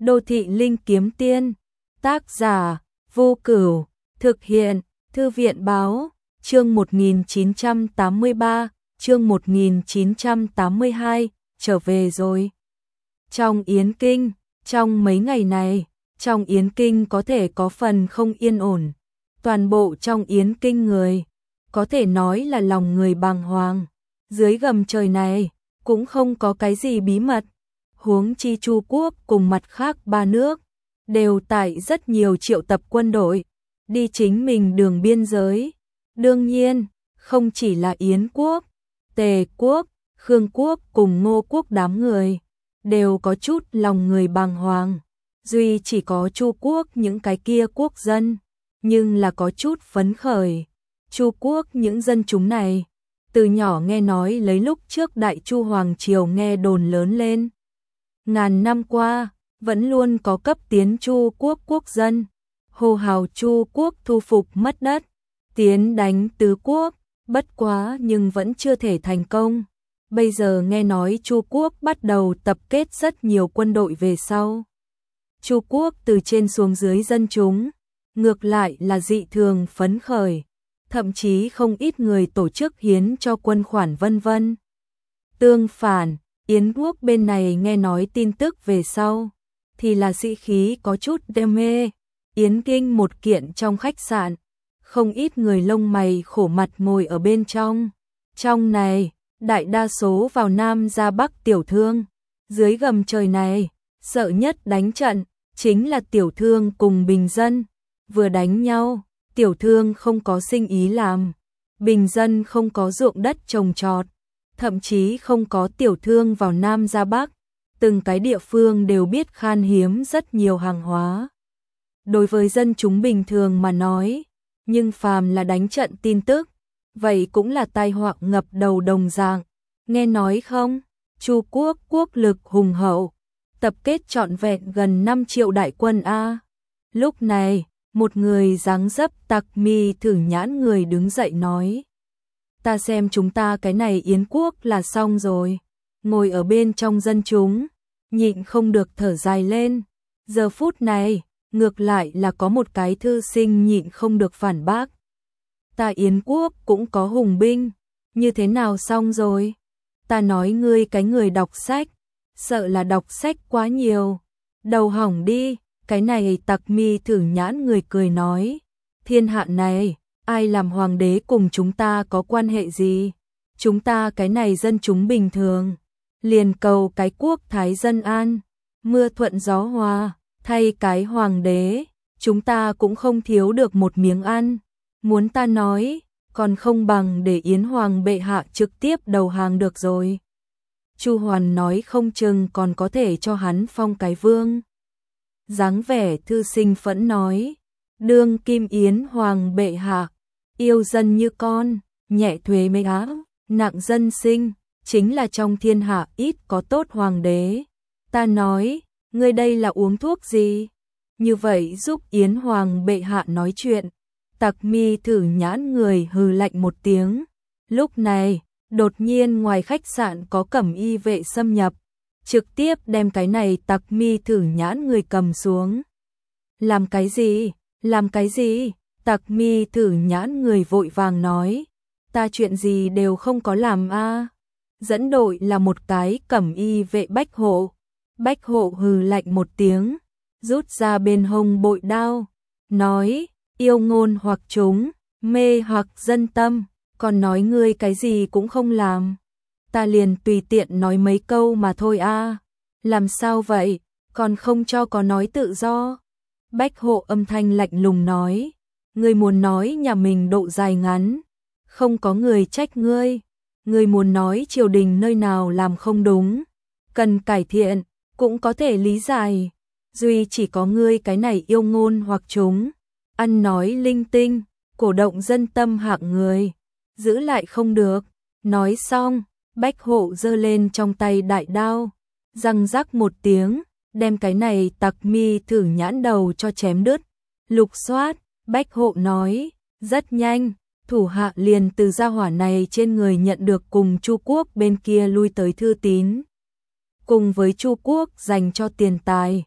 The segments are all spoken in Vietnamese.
Đô thị linh kiếm tiên. Tác giả Vô Cửu. Thực hiện Thư viện báo. Chương 1983, chương 1982, trở về rồi. Trong Yến Kinh, trong mấy ngày này, trong Yến Kinh có thể có phần không yên ổn. Toàn bộ trong Yến Kinh người, có thể nói là lòng người bàng hoàng. Dưới gầm trời này, cũng không có cái gì bí mật. Huống chi Chu Quốc cùng mặt khác ba nước, đều tại rất nhiều triệu tập quân đội, đi chính mình đường biên giới. Đương nhiên, không chỉ là Yến Quốc, Tề Quốc, Khương Quốc cùng Ngô Quốc đám người, đều có chút lòng người bàng hoàng. Duy chỉ có Chu Quốc những cái kia quốc dân, nhưng là có chút phấn khởi. Chu Quốc những dân chúng này, từ nhỏ nghe nói lấy lúc trước Đại Chu Hoàng Triều nghe đồn lớn lên. Ngàn năm qua, vẫn luôn có cấp tiến Chu Quốc quốc dân, hô hào Chu Quốc thu phục mất đất, tiến đánh tứ quốc, bất quá nhưng vẫn chưa thể thành công. Bây giờ nghe nói Chu Quốc bắt đầu tập kết rất nhiều quân đội về sau. Chu Quốc từ trên xuống dưới dân chúng, ngược lại là dị thường phấn khởi, thậm chí không ít người tổ chức hiến cho quân khoản vân vân. Tương phản, Yến Quốc bên này nghe nói tin tức về sau, thì là sĩ khí có chút đam mê. Yến Kinh một kiện trong khách sạn, không ít người lông mày khổ mặt ngồi ở bên trong. Trong này, đại đa số vào Nam ra Bắc tiểu thương. Dưới gầm trời này, sợ nhất đánh trận, chính là tiểu thương cùng bình dân. Vừa đánh nhau, tiểu thương không có sinh ý làm, bình dân không có ruộng đất trồng trọt, thậm chí không có tiểu thương vào Nam ra Bắc. Từng cái địa phương đều biết khan hiếm rất nhiều hàng hóa. Đối với dân chúng bình thường mà nói, nhưng phàm là đánh trận tin tức, vậy cũng là tai họa ngập đầu đồng dạng. Nghe nói không, Chu Quốc quốc lực hùng hậu, tập kết trọn vẹn gần 5 triệu đại quân a. Lúc này, một người dáng dấp tặc mi thử nhãn người đứng dậy nói: "Ta xem chúng ta cái này Yến Quốc là xong rồi." Ngồi ở bên trong dân chúng, nhịn không được thở dài lên. Giờ phút này, ngược lại là có một cái thư sinh nhịn không được phản bác: "Ta Yến Quốc cũng có hùng binh, như thế nào xong rồi? Ta nói ngươi cái người đọc sách, sợ là đọc sách quá nhiều, đầu hỏng đi." Cái này tặc mi thử nhãn người cười nói: "Thiên hạ này, ai làm hoàng đế cùng chúng ta có quan hệ gì? Chúng ta cái này dân chúng bình thường, liền cầu cái quốc thái dân an, mưa thuận gió hòa, thay cái hoàng đế, chúng ta cũng không thiếu được một miếng ăn. Muốn ta nói, còn không bằng để Yến Hoàng bệ hạ trực tiếp đầu hàng được rồi." Chu Hoàn nói không chừng còn có thể cho hắn phong cái vương. Dáng vẻ thư sinh phẫn nói: "Đương kim Yến Hoàng bệ hạ, yêu dân như con, nhẹ thuế mấy áp, nặng dân sinh, chính là trong thiên hạ ít có tốt hoàng đế. Ta nói, ngươi đây là uống thuốc gì? Như vậy giúp Yến Hoàng bệ hạ nói chuyện." Tặc mi thử nhãn người hừ lạnh một tiếng. Lúc này, đột nhiên ngoài khách sạn có cẩm y vệ xâm nhập, trực tiếp đem cái này tặc mi thử nhãn người cầm xuống. "Làm cái gì? Làm cái gì?" Tặc mi thử nhãn người vội vàng nói: "Ta chuyện gì đều không có làm a." Dẫn đội là một cái cẩm y vệ Bách Hộ. Bách Hộ hừ lạnh một tiếng, rút ra bên hông bội đao, nói: "Yêu ngôn hoặc chúng, mê hoặc dân tâm, còn nói ngươi cái gì cũng không làm. Ta liền tùy tiện nói mấy câu mà thôi a. Làm sao vậy, còn không cho có nói tự do?" Bách Hộ âm thanh lạnh lùng nói: "Ngươi muốn nói nhà mình độ dài ngắn, không có người trách ngươi. Ngươi muốn nói triều đình nơi nào làm không đúng, cần cải thiện, cũng có thể lý giải. Duy chỉ có ngươi cái này yêu ngôn hoặc chúng, ăn nói linh tinh, cổ động dân tâm hạng người, giữ lại không được." Nói xong, Bách Hộ giơ lên trong tay đại đao, răng rắc một tiếng, đem cái này tặc mi thử nhãn đầu cho chém đứt. Lục soát, Bách Hộ nói: "Rất nhanh, thủ hạ liền từ gia hỏa này trên người nhận được cùng Chu Quốc bên kia lui tới thư tín, cùng với Chu Quốc dành cho tiền tài.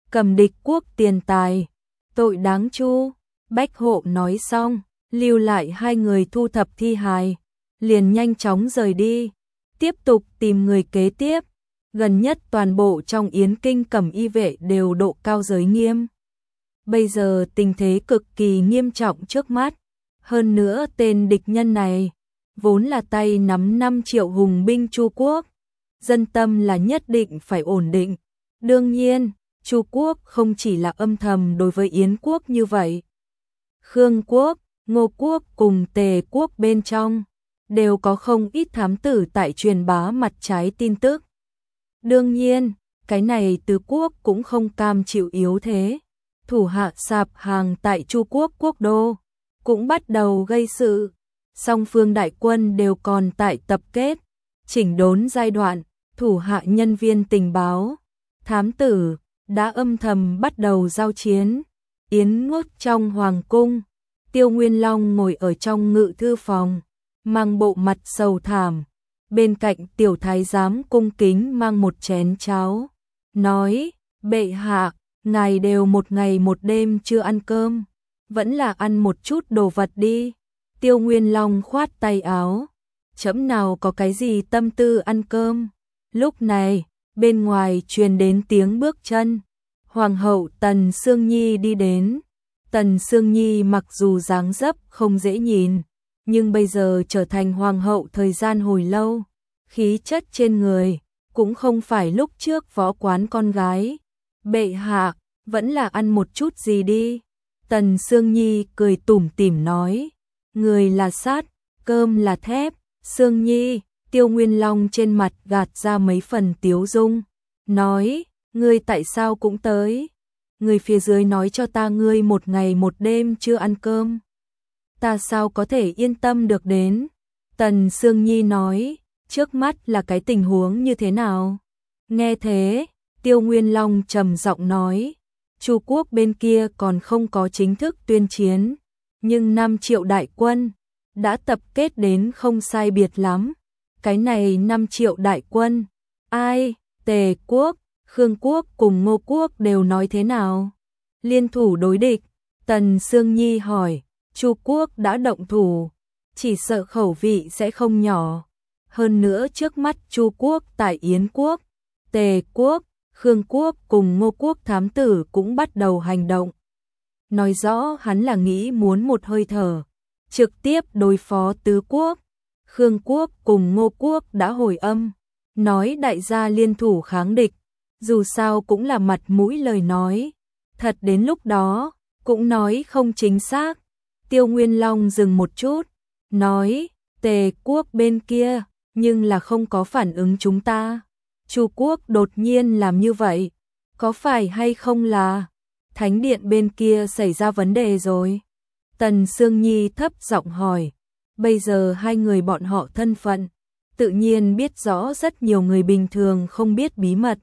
cầm địch quốc tiền tài, tội đáng chu. Bách Hộ nói xong, lưu lại hai người thu thập thi hài, liền nhanh chóng rời đi, tiếp tục tìm người kế tiếp. Gần nhất toàn bộ trong Yến Kinh Cẩm Y vệ đều độ cao giới nghiêm. Bây giờ tình thế cực kỳ nghiêm trọng trước mắt, hơn nữa tên địch nhân này vốn là tay nắm 5 triệu hùng binh Chu quốc, dân tâm là nhất định phải ổn định. Đương nhiên, Chu quốc không chỉ là âm thầm đối với Yến quốc như vậy. Khương quốc, Ngô quốc cùng Tề quốc bên trong đều có không ít thám tử tại truyền bá mặt trái tin tức. Đương nhiên, cái này Tứ quốc cũng không cam chịu yếu thế. Thủ hạ sạp hàng tại Chu quốc quốc đô cũng bắt đầu gây sự. Song phương đại quân đều còn tại tập kết, chỉnh đốn giai đoạn. Thủ hạ nhân viên tình báo, thám tử đã âm thầm bắt đầu giao chiến. Yến Quốc trong hoàng cung, Tiêu Nguyên Long ngồi ở trong ngự thư phòng, mang bộ mặt sầu thảm. Bên cạnh tiểu thái giám cung kính mang một chén cháo, nói: bệ hạ, ngài đều một ngày một đêm chưa ăn cơm, vẫn là ăn một chút đồ vật đi. Tiêu Nguyên Long khoát tay áo, chấm nào có cái gì tâm tư ăn cơm. Lúc này, bên ngoài truyền đến tiếng bước chân. Hoàng hậu Tần Sương Nhi đi đến. Tần Sương Nhi mặc dù dáng dấp không dễ nhìn, nhưng bây giờ trở thành hoàng hậu thời gian hồi lâu, khí chất trên người cũng không phải lúc trước võ quán con gái. Bệ hạ, vẫn là ăn một chút gì đi. Tần Sương Nhi cười tủm tỉm nói, người là sắt, cơm là thép. Sương Nhi, Tiêu Nguyên Long trên mặt gạt ra mấy phần tiếu dung, nói, ngươi tại sao cũng tới? Người phía dưới nói cho ta ngươi một ngày một đêm chưa ăn cơm, ta sao có thể yên tâm được đến? Tần Sương Nhi nói, trước mắt là cái tình huống như thế nào? Nghe thế, Tiêu Nguyên Long trầm giọng nói, Chu quốc bên kia còn không có chính thức tuyên chiến, nhưng 5 triệu đại quân đã tập kết đến không sai biệt lắm. Cái này 5 triệu đại quân, ai, Tề quốc, Khương quốc cùng Ngô quốc đều nói thế nào? Liên thủ đối địch. Tần Sương Nhi hỏi, Chu quốc đã động thủ, chỉ sợ khẩu vị sẽ không nhỏ. Hơn nữa trước mắt Chu quốc tại Yến quốc, Tề quốc, Khương quốc cùng Ngô quốc thám tử cũng bắt đầu hành động. Nói rõ hắn là nghĩ muốn một hơi thở trực tiếp đối phó Tứ quốc. Khương quốc cùng Ngô quốc đã hồi âm, nói đại gia liên thủ kháng địch, dù sao cũng là mặt mũi lời nói, thật đến lúc đó cũng nói không chính xác. Tiêu Nguyên Long dừng một chút, nói, Tề quốc bên kia nhưng là không có phản ứng chúng ta. Chu quốc đột nhiên làm như vậy, có phải hay không là Thánh điện bên kia xảy ra vấn đề rồi? Tần Sương Nhi thấp giọng hỏi. Bây giờ hai người bọn họ thân phận, tự nhiên biết rõ rất nhiều người bình thường không biết bí mật.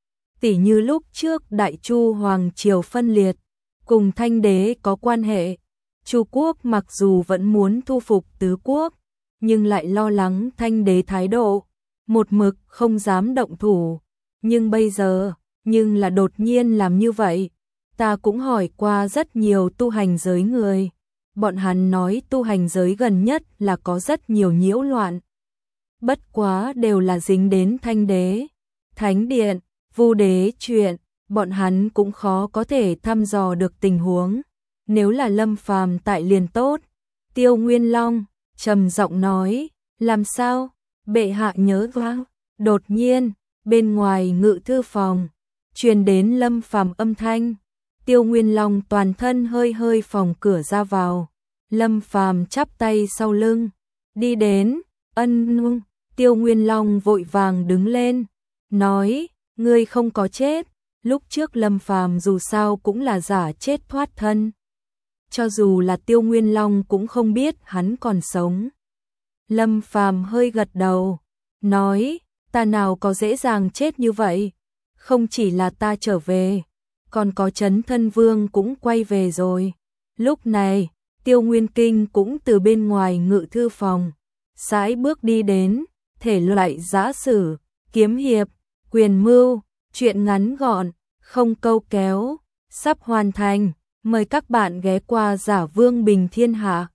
Tỉ như lúc trước Đại Chu Hoàng Triều phân liệt, cùng Thanh đế có quan hệ. Chu quốc mặc dù vẫn muốn thu phục Tứ quốc, nhưng lại lo lắng Thanh đế thái độ, một mực không dám động thủ. Nhưng bây giờ, nhưng là đột nhiên làm như vậy. Ta cũng hỏi qua rất nhiều tu hành giới người. Bọn hắn nói tu hành giới gần nhất là có rất nhiều nhiễu loạn. Bất quá đều là dính đến Thanh đế, Thánh điện, Vu đế chuyện, bọn hắn cũng khó có thể thăm dò được tình huống. Nếu là Lâm Phàm tại liền tốt. Tiêu Nguyên Long trầm giọng nói, làm sao? Bệ hạ nhớ vang. Đột nhiên, bên ngoài ngự thư phòng truyền đến Lâm Phàm âm thanh. Tiêu Nguyên Long toàn thân hơi hơi phòng cửa ra vào. Lâm Phàm chắp tay sau lưng, đi đến, ân. Tiêu Nguyên Long vội vàng đứng lên, nói, ngươi không có chết. Lúc trước Lâm Phàm dù sao cũng là giả chết thoát thân. Cho dù là Tiêu Nguyên Long cũng không biết hắn còn sống. Lâm Phàm hơi gật đầu, nói, ta nào có dễ dàng chết như vậy. Không chỉ là ta trở về, còn có Chấn Thân Vương cũng quay về rồi. Lúc này, Tiêu Nguyên Kinh cũng từ bên ngoài ngự thư phòng sải bước đi đến. Thể loại giã sử, kiếm hiệp, quyền mưu, truyện ngắn gọn, không câu kéo, sắp hoàn thành. Mời các bạn ghé qua Giả Vương Bình Thiên Hạ.